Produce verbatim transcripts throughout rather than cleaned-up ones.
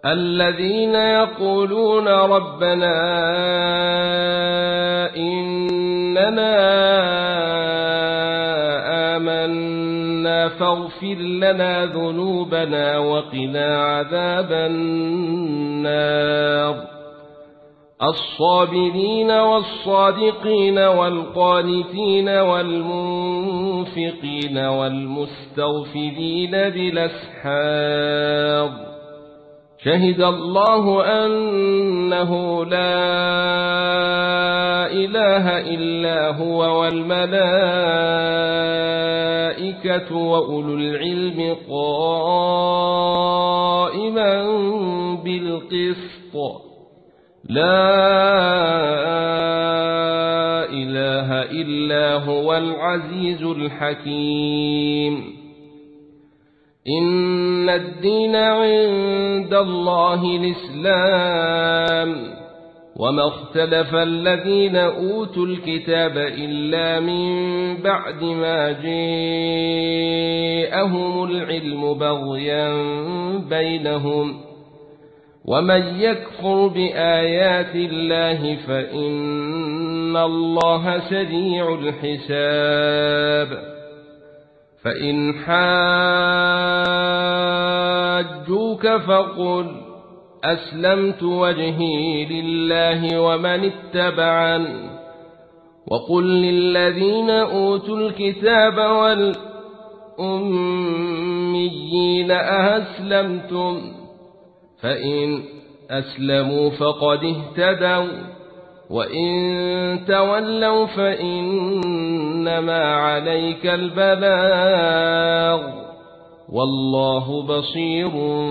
الذين يقولون ربنا إننا آمنا فاغفر لنا ذنوبنا وقنا عذاب النار الصابرين والصادقين والقانتين والمنفقين والمستغفرين بالأسحار شهد الله أنه لا إله إلا هو والملائكة وأولو العلم قائما بالقسط لا إله إلا هو العزيز الحكيم إن الدين عند الله الإسلام وما اختلف الذين أوتوا الكتاب إلا من بعد ما جاءهم العلم بغيا بينهم ومن يكفر بآيات الله فإن الله سريع الحساب فإن حاجوك فقل أسلمت وجهي لله ومن اتبعن وقل للذين أوتوا الكتاب والأميين أأسلمتم فإن أسلموا فقد اهتدوا وإن تولوا فإنما عليك البلاغ والله بصير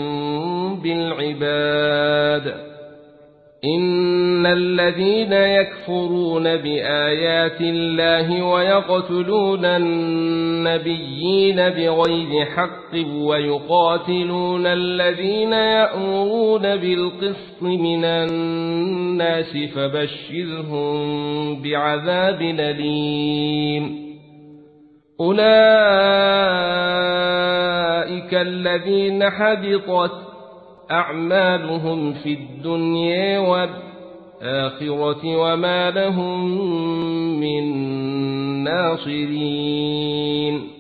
بالعباد إن الذين يكفرون بآيات الله ويقتلون النبيين بغير حق ويقاتلون الذين يأمرون بالقسط من الناس فبشرهم بعذاب أليم أولئك الذين حبطت أعمالهم في الدنيا والآخرة وما لهم من ناصرين